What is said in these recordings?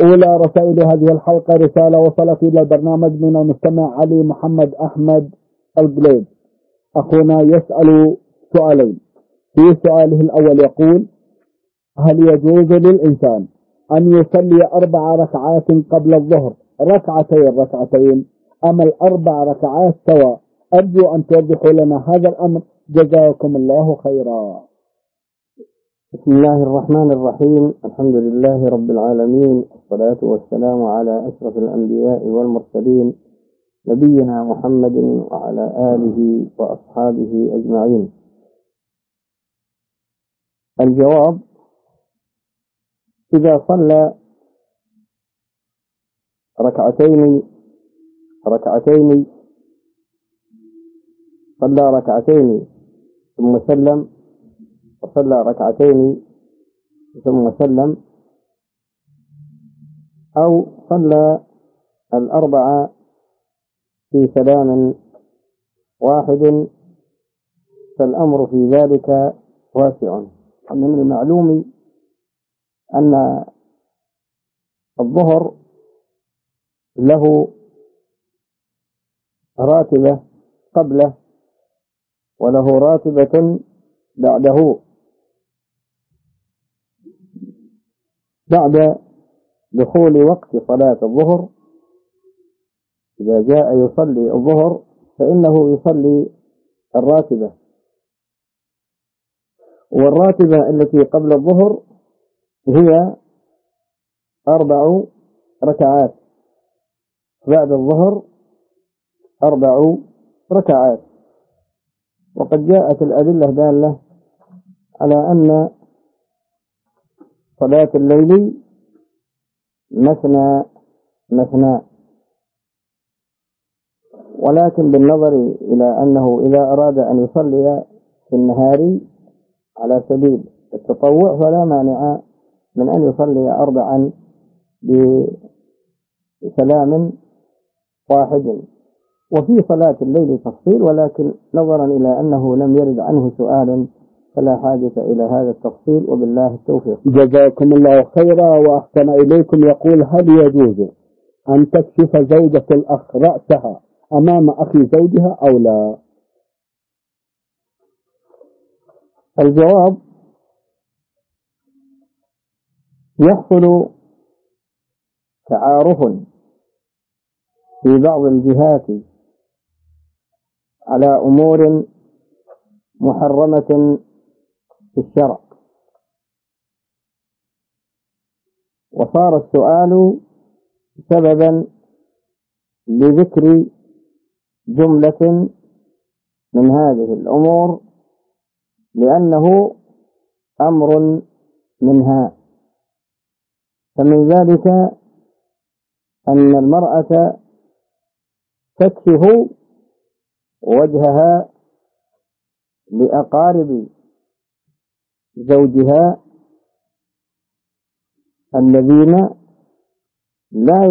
أولى رسائل هذه الحلقة رسالة وصلت إلى البرنامج من المستمع علي محمد أحمد البليد. أخونا يسأل سؤالين. في سؤاله الأول يقول: هل يجوز للإنسان أن يصلي 4 ركعات قبل الظهر ركعتين أم 4 ركعات سواء؟ أرجو أن توضحوا لنا هذا الأمر، جزاكم الله خيرا. بسم الله الرحمن الرحيم. الحمد لله رب العالمين، والصلاة والسلام على أشرف الأنبياء والمرسلين، نبينا محمد وعلى آله وأصحابه أجمعين. الجواب: إذا صلى ركعتين ثم سلم، وصلى ركعتين ثم سلم، أو صلى 4 في سلام واحد، فالأمر في ذلك واسع. من المعلوم أن الظهر له راتبة قبله وله راتبة بعده. بعد دخول وقت صلاة الظهر إذا جاء يصلي الظهر فإنه يصلي الراتبة، والراتبة التي قبل الظهر هي 4 ركعات، بعد الظهر 4 ركعات. وقد جاءت الأدلة دالة على أن صلاة الليل مثنى، ولكن بالنظر إلى أنه إذا أراد أن يصلي في النهار على سبيل التطوع فلا مانع من أن يصلي 4 بسلام واحد. وفي صلاة الليل تفصيل، ولكن نظرا إلى أنه لم يرد عنه سؤال فلا حاجة إلى هذا التفصيل، وبالله التوفيق. جزاكم الله خيرا وأحسن إليكم. يقول: هل يجوز أن تكشف زوجة الأخ رأسها أمام أخي زوجها أو لا؟ الجواب: يحصل تعارف في بعض الجهات على أمور محرمة في الشرع، وصار السؤال سببا لذكر جملة من هذه الأمور لأنه أمر منها. فمن ذلك أن المرأة تكشف وجهها لأقارب زوجها الذين لا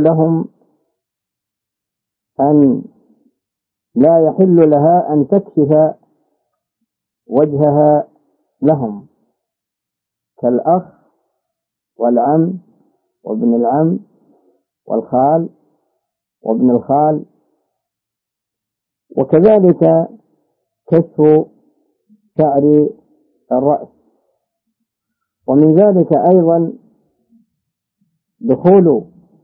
يحل لها أن تكشف وجهها لهم، كالأخ والعم وابن العم والخال وابن الخال، وكذلك كشف شعر الرأس. ومن ذلك أيضا دخول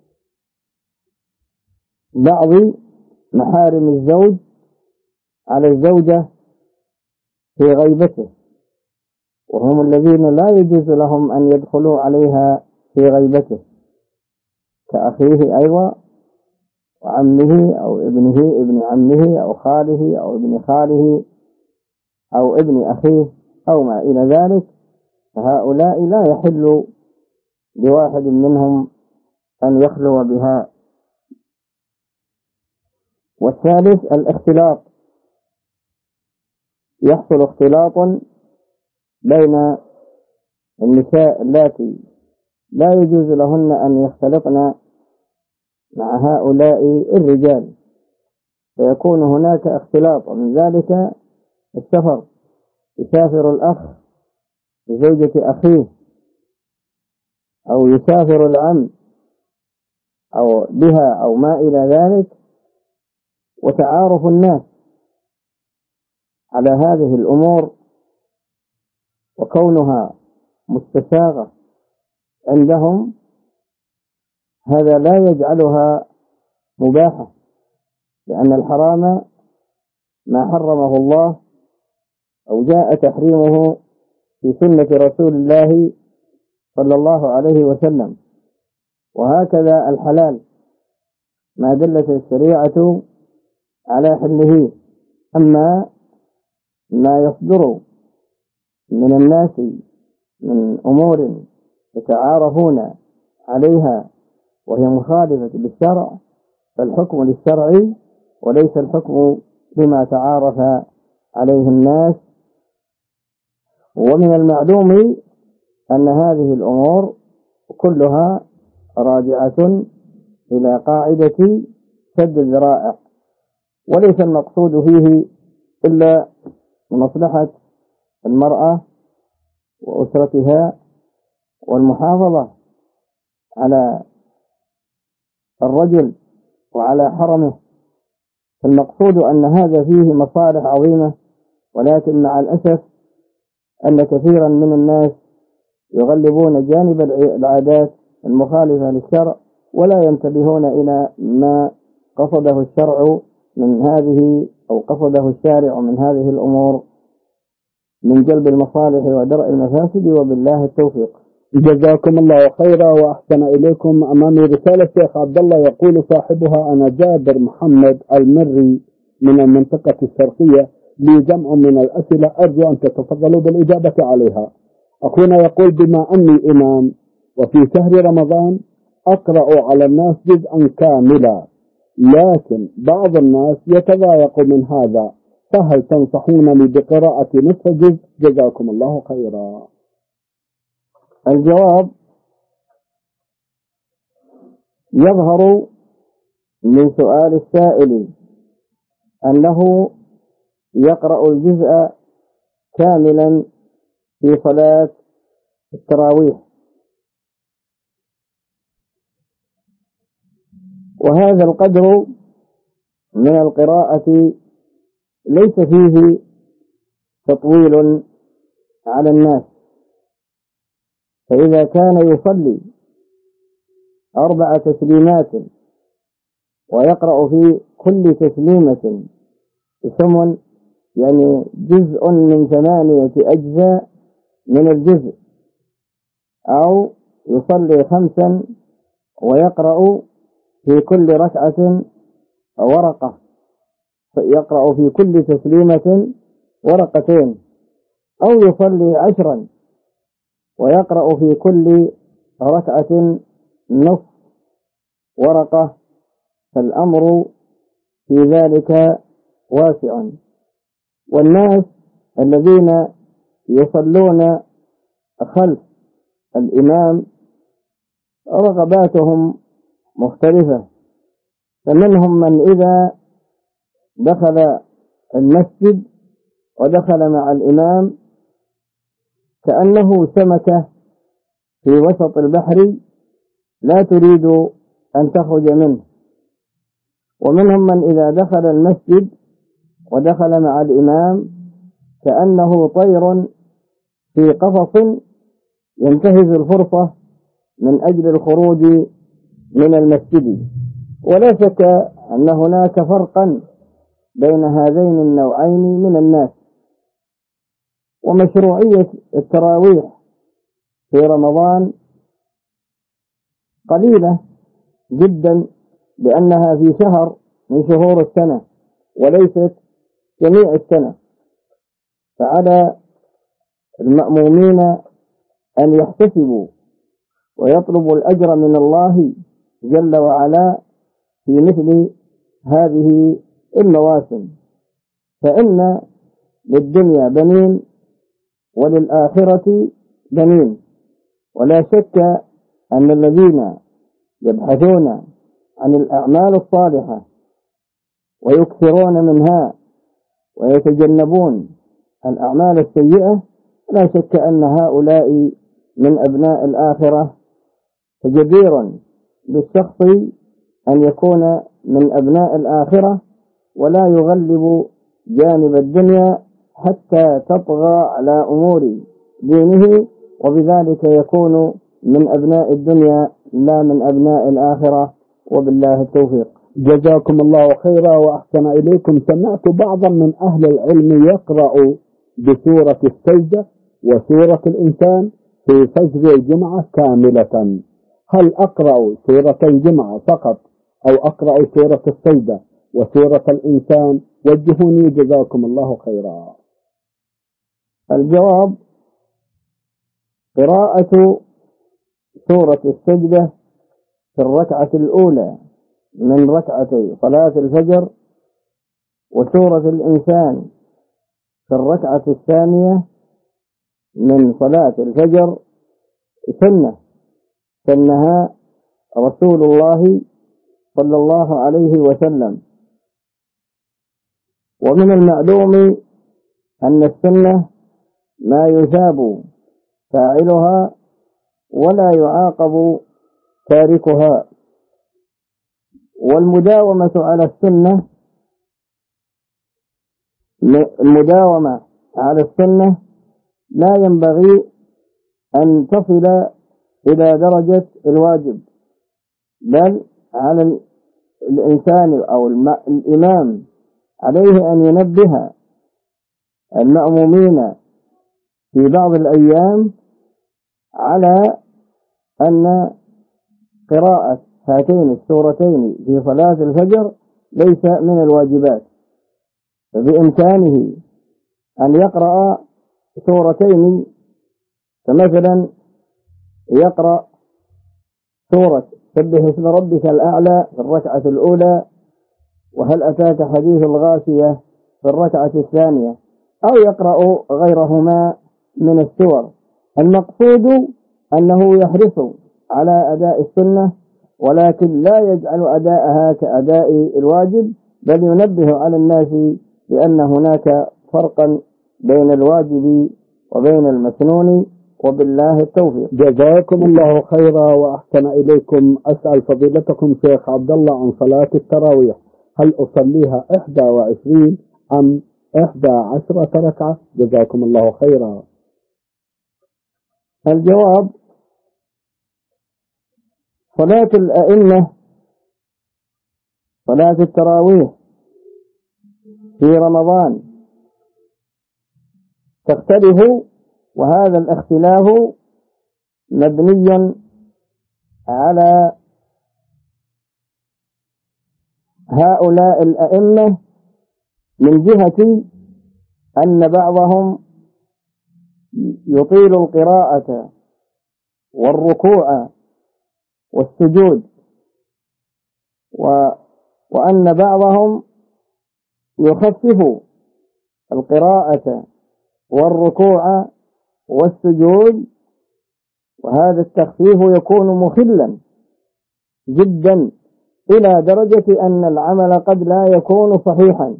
بعض محارم الزوج على الزوجة في غيبته، وهم الذين لا يجوز لهم أن يدخلوا عليها في غيبته، كأخيه أيضا وعمه أو ابن عمه أو خاله أو ابن خاله أو ابن أخيه أو ما إلى ذلك. فهؤلاء لا يحل لواحد منهم أن يخلو بها. والثالث الاختلاط، يحصل اختلاط بين النساء اللاتي لا يجوز لهن أن يختلطن مع هؤلاء الرجال، فيكون هناك اختلاط. من ذلك السفر، يسافر الأخ بزوجة أخيه، أو يسافر العم أو بها أو ما إلى ذلك، وتعارف الناس على هذه الأمور وكونها مستساغة عندهم، هذا لا يجعلها مباحة، لأن الحرام ما حرمه الله أو جاء تحريمه في سنة رسول الله صلى الله عليه وسلم، وهكذا الحلال ما دلت الشريعة على حله. أما ما يصدر من الناس من أمور يتعارفون عليها وهي مخالفة للشرع، فالحكم للشرع وليس الحكم بما تعارف عليه الناس. ومن المعلوم أن هذه الأمور كلها راجعة إلى قاعدة سد الذرائع، وليس المقصود فيه إلا مصلحة المرأة وأسرتها والمحافظة على الرجل وعلى حرمه. المقصود أن هذا فيه مصالح عظيمة، ولكن مع الأسف أن كثيرا من الناس يغلبون جانب العادات المخالفة للشرع، ولا ينتبهون إلى ما قصده الشرع من هذه أو قصده الشارع من هذه الأمور من جلب المصالح ودرء المفاسد، وبالله التوفيق. جزاكم الله خيرا وأحسن إليكم. أمامي رسالة شيخ عبد الله يقول صاحبها: أنا جابر محمد المري من المنطقة الشرقية، لي جمع من الأسئلة أرجو أن تتفضلوا بالإجابة عليها. أخونا يقول: بما أني إمام وفي شهر رمضان أقرأ على الناس جزءا كاملا، لكن بعض الناس يتضايق من هذا، فهل تنصحونني بقراءة نصف جزء؟ جزاكم الله خيرا. الجواب: يظهر من سؤال السائل أنه يقرأ الجزء كاملا في صلاة التراويح، وهذا القدر من القراءة ليس فيه تطويل على الناس، فإذا كان يصلي 4 تسليمات ويقرأ في كل تسليمة ثمن، يعني جزء من 8 أجزاء من الجزء، أو يصلي 5 ويقرأ في كل ركعة ورقة، يقرأ في كل تسليمة ورقتين، أو يصلي 10 ويقرأ في كل ركعة نصف ورقة، فالأمر في ذلك واسع. والناس الذين يصلون خلف الإمام رغباتهم مختلفة، فمنهم من إذا دخل المسجد ودخل مع الإمام كأنه سمكة في وسط البحر لا تريد أن تخرج منه، ومنهم من إذا دخل المسجد ودخل مع الإمام كأنه طير في قفص ينتهز الفرصة من أجل الخروج من المسجد. ولا شك أن هناك فرقا بين هذين النوعين من الناس. ومشروعية التراويح في رمضان قليلة جدا، لأنها في شهر من شهور السنة وليست جميع السنة، فعلى المأمومين أن يحتسبوا ويطلبوا الأجر من الله جل وعلا في مثل هذه المواسم، فإن للدنيا بنين وللآخرة بنين. ولا شك أن الذين يبحثون عن الأعمال الصالحة ويكثرون منها ويتجنبون الأعمال السيئة، لا شك أن هؤلاء من أبناء الآخرة، فجدير بالشخص أن يكون من أبناء الآخرة ولا يغلب جانب الدنيا حتى تطغى على أمور دينه، وبذلك يكون من أبناء الدنيا لا من أبناء الآخرة، وبالله التوفيق. جزاكم الله خيرا وأحسن إليكم. سمعت بعضا من أهل العلم يقرأ بسورة السجدة وسورة الإنسان في فجر الجمعة كاملة، هل أقرأ سورة الجمعة فقط أو أقرأ سورة السجدة وسورة الإنسان؟ وجهوني جزاكم الله خيرا. الجواب: قراءة سورة السجدة في الركعة الأولى من ركعتي صلاة الفجر وسورة الإنسان في الركعة الثانية من صلاة الفجر سنة سنها رسول الله صلى الله عليه وسلم. ومن المعلوم أن السنة ما يثاب فاعلها ولا يعاقب تاركها، والمداومة على السنة لا ينبغي أن تصل إلى درجة الواجب، بل على الإنسان أو الإمام عليه أن ينبه المأمومين في بعض الأيام على أن قراءة هاتين السورتين في صلاة الفجر ليس من الواجبات، فبإمكانه أن يقرأ سورتين، كمثلا يقرأ سورة سبح اسم ربك الأعلى في الركعة الأولى، وهل أتاك حديث الغاشية في الركعة الثانية، أو يقرأ غيرهما من السور. المقصود أنه يحرص على أداء السنة، ولكن لا يجعل أداءها كأداء الواجب، بل ينبه على الناس بأن هناك فرقا بين الواجب وبين المسنون، وبالله التوفيق. جزاكم الله خيرا وأحسن إليكم. أسأل فضيلتكم شيخ عبد الله عن صلاة التراويح، هل أصليها 21 أم 11 ركعة؟ جزاكم الله خيرا. الجواب: صلاة الأئمة صلاة التراويح في رمضان تختلف، وهذا الاختلاف مبني على هؤلاء الأئمة من جهة أن بعضهم يطيل القراءة والركوع والسجود، وأن بعضهم يخفف القراءة والركوع والسجود، وهذا التخفيف يكون مخلا جدا إلى درجة أن العمل قد لا يكون صحيحا،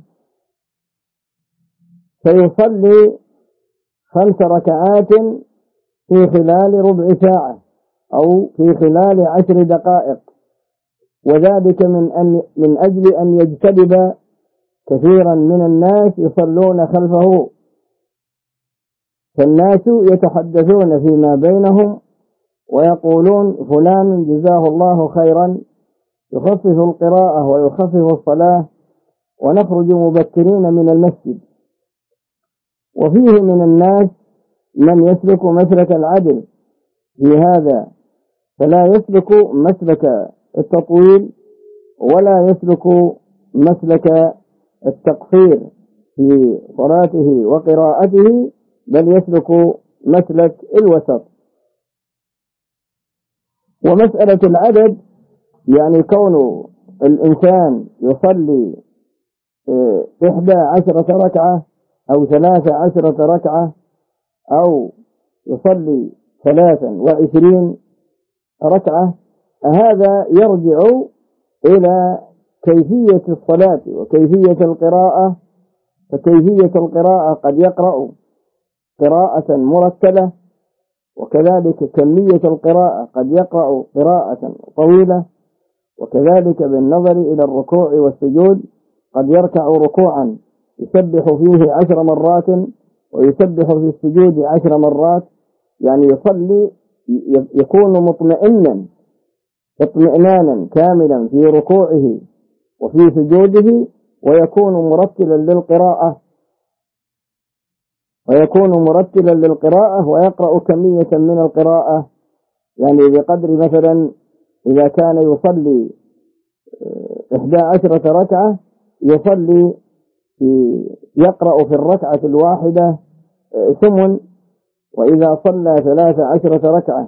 فيصلي 5 ركعات في خلال ربع ساعة أو في خلال 10 دقائق، وذلك من أجل أن يجتنب كثيرا من الناس يصلون خلفه، فالناس يتحدثون فيما بينهم ويقولون فلان جزاه الله خيرا يخفف القراءة ويخفف الصلاة، ونخرج مبكرين من المسجد. وفيه من الناس من يسلك مسلك العدل في هذا، فلا يسلك مسلك التطويل ولا يسلك مسلك التقصير في صلاته وقراءته، بل يسلك مسلك الوسط. ومسألة العدد يعني كون الإنسان يصلي 11 ركعة أو 13 ركعة أو يصلي 23 ركعة، هذا يرجع إلى كيفية الصلاة وكيفية القراءة. فكيفية القراءة قد يقرأ قراءة مرتلة، وكذلك كمية القراءة قد يقرأ قراءة طويلة، وكذلك بالنظر إلى الركوع والسجود قد يركع ركوعا يسبح فيه 10 مرات ويسبح في السجود 10 مرات، يعني يصلي يكون مطمئنا اطمئنانا كاملا في ركوعه وفي سجوده، ويكون مرتلا للقراءة ويقرأ كمية من القراءة، يعني بقدر مثلا إذا كان يصلي 11 ركعة يقرأ في الركعة الواحدة 8، وإذا صلى 13 ركعة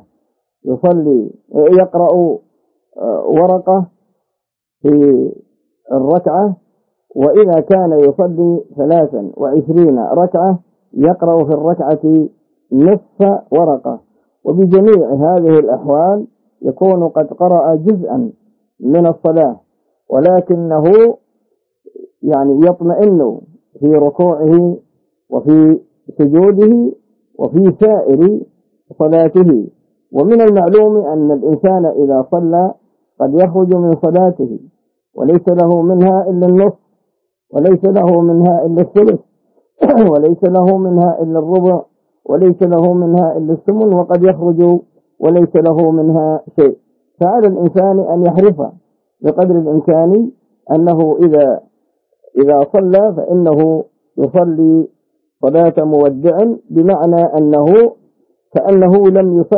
يقرأ ورقة في الركعة، وإذا كان يصلي 23 ركعة يقرأ في الركعة نصف ورقة. وبجميع هذه الأحوال يكون قد قرأ جزءا من الصلاة، ولكنه يعني يطمئن في ركوعه وفي سجوده وفي سائر صلاته. ومن المعلوم أن الإنسان إذا صلى قد يخرج من صلاته وليس له منها إلا النصف، وليس له منها إلا الثلث، وليس له منها إلا الربع، وليس له منها إلا الثمن، وقد يخرج وليس له منها شيء. فعلى الإنسان أن يحرص بقدر الإمكان أنه إذا صلى فإنه يصلي صلاة مودع، بمعنى أنه كأنه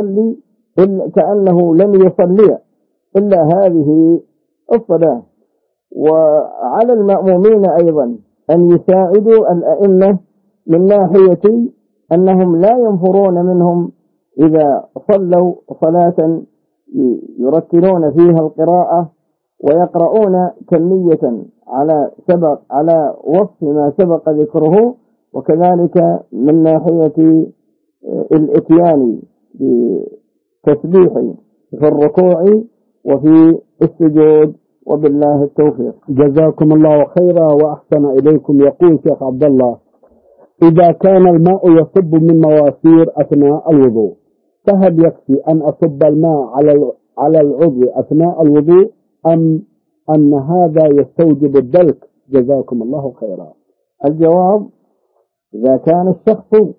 لم يصلي إلا هذه الصلاة. وعلى المأمومين أيضا أن يساعدوا الأئمة من ناحية أنهم لا ينفرون منهم إذا صلوا صلاة يرتلون فيها القراءة ويقرؤون كمية على وصف ما سبق ذكره، وكذلك من ناحية الاتيان بتسبيح في الركوع وفي السجود، وبالله التوفيق. جزاكم الله خيرا وأحسن إليكم. يقول شيخ عبد الله: إذا كان الماء يصب من مواسير أثناء الوضوء، فهل يكفي أن أصب الماء على العضو أثناء الوضوء، أم أن هذا يستوجب الدلك؟ جزاكم الله خيرا. الجواب: إذا كان الشخص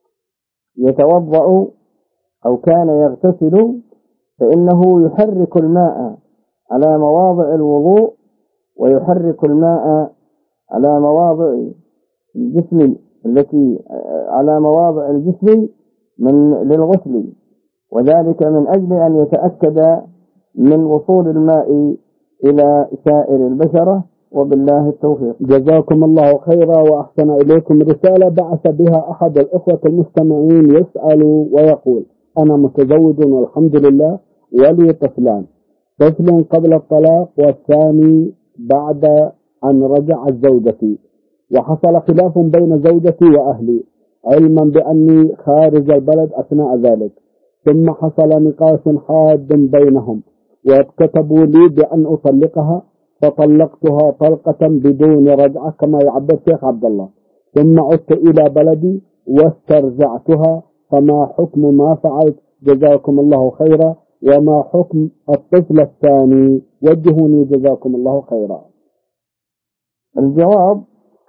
يتوضأ أو كان يغتسل فإنه يحرك الماء على مواضع الوضوء، ويحرك الماء على مواضع الجسم على مواضع الجسم للغسل، وذلك من أجل أن يتأكد من وصول الماء إلى سائر البشرة، وبالله التوفيق. جزاكم الله خيرا وأحسن إليكم. رسالة بعث بها أحد الإخوة المستمعين يسأل ويقول: أنا متزوج والحمد لله، ولي طفلان، طفل قبل الطلاق والثاني بعد أن رجعت زوجتي، وحصل خلاف بين زوجتي وأهلي علما بأني خارج البلد أثناء ذلك، ثم حصل نقاش حاد بينهم وكتبوا لي بأن أطلقها، فطلقتها طلقة بدون رجعة كما يعبر الشيخ عبد الله، ثم عدت إلى بلدي واسترجعتها، فما حكم ما فعلت؟ جزاكم الله خيرا. وما حكم الطفل الثاني؟ وجهوني جزاكم الله خيرا. الجواب: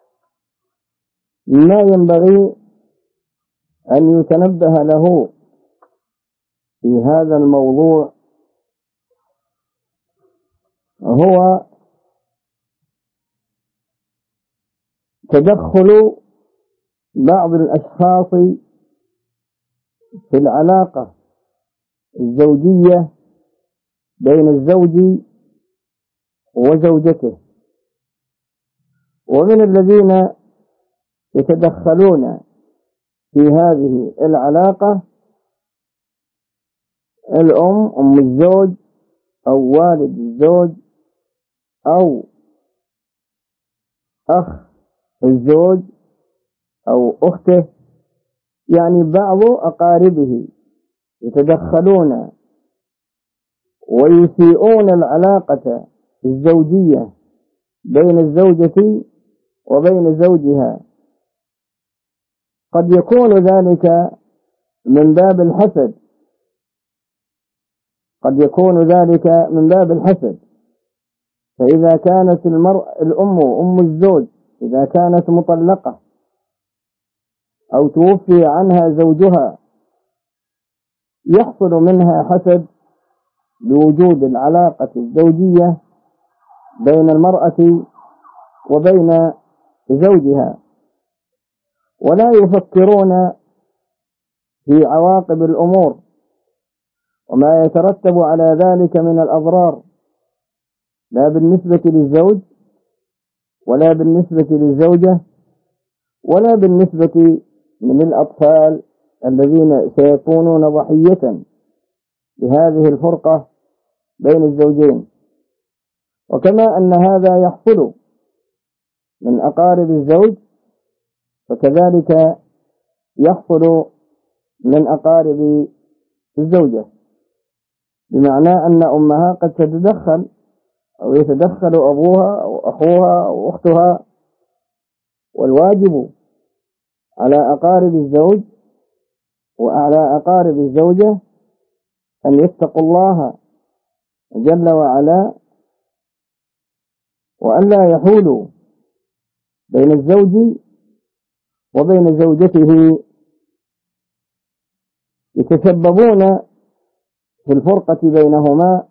ما ينبغي أن يتنبه له في هذا الموضوع هو تدخل بعض الأشخاص في العلاقة الزوجية بين الزوج وزوجته. ومن الذين يتدخلون في هذه العلاقة أم الزوج أو والد الزوج أو أخ الزوج أو أخته، يعني بعض أقاربه يتدخلون ويسيئون العلاقة الزوجية بين الزوجة وبين زوجها. قد يكون ذلك من باب الحسد، فإذا كانت الأم أم الزوج إذا كانت مطلقة أو توفي عنها زوجها يحصل منها حسد لوجود العلاقة الزوجية بين المرأة وبين زوجها، ولا يفكرون في عواقب الأمور وما يترتب على ذلك من الأضرار، لا بالنسبة للزوج ولا بالنسبة للزوجة ولا بالنسبة من الأطفال الذين سيكونون ضحية لهذه الفرقة بين الزوجين. وكما أن هذا يحصل من أقارب الزوج فكذلك يحصل من أقارب الزوجة، بمعنى أن أمها قد تتدخل أو يتدخل أبوها أو أخوها أو أختها، والواجب على أقارب الزوج وعلى أقارب الزوجة أن يتقوا الله جل وعلا وأن لا يحولوا بين الزوج وبين زوجته يتسببون في الفرقة بينهما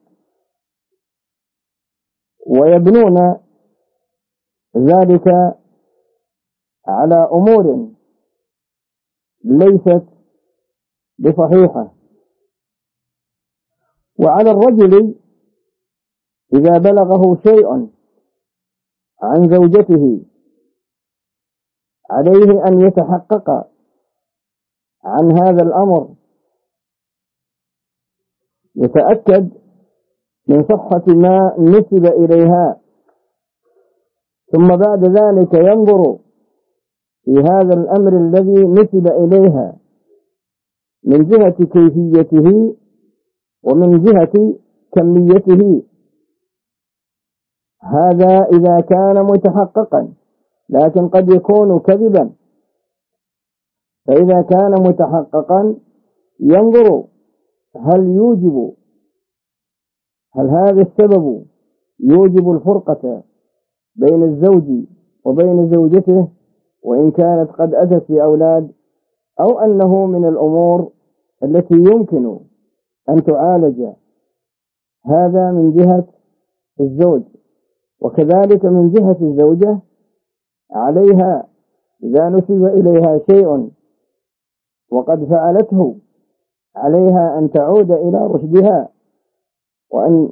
ويبنون ذلك على أمور ليست بصحيحة. وعلى الرجل إذا بلغه شيء عن زوجته عليه أن يتحقق عن هذا الأمر، يتأكد من صحة ما نسب إليها، ثم بعد ذلك ينظر في هذا الأمر الذي نسب إليها من جهة كيفيته ومن جهة كميته. هذا إذا كان متحققا، لكن قد يكون كذبا. فإذا كان متحققا ينظر هل هذا السبب يوجب الفرقة بين الزوج وبين زوجته وإن كانت قد أتت بأولاد، أو أنه من الأمور التي يمكن أن تعالج. هذا من جهة الزوج. وكذلك من جهة الزوجة عليها إذا نسب إليها شيء وقد فعلته عليها أن تعود إلى رشدها وأن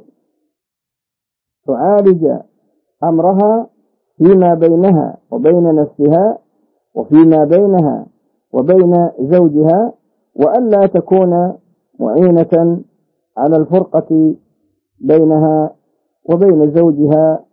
تعالج أمرها فيما بينها وبين نفسها وفيما بينها وبين زوجها، وألا تكون معينة على الفرقة بينها وبين زوجها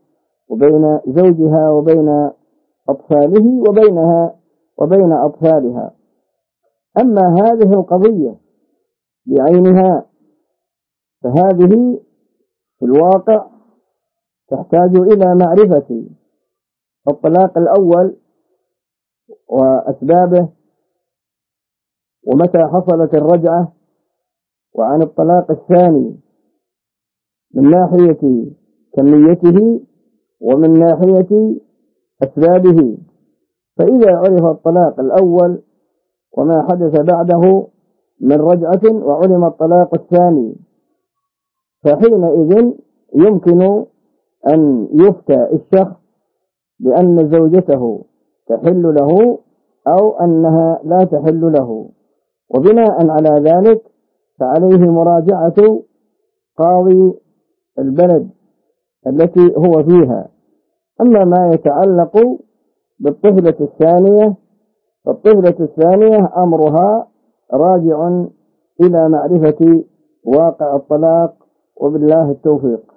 وبين أطفاله وبينها وبين أطفالها. أما هذه القضية بعينها فهذه في الواقع تحتاج إلى معرفة الطلاق الأول وأسبابه ومتى حصلت الرجعة، وعن الطلاق الثاني من ناحية كميته ومن ناحية أسبابه. فإذا عرف الطلاق الأول وما حدث بعده من رجعة وعلم الطلاق الثاني، فحينئذ يمكن أن يفتى الشخص بأن زوجته تحل له أو أنها لا تحل له، وبناء على ذلك فعليه مراجعة قاضي البلد التي هو فيها. أما ما يتعلق بالطفلة الثانية فالطفلة الثانية أمرها راجع إلى معرفة واقع الطلاق، وبالله التوفيق.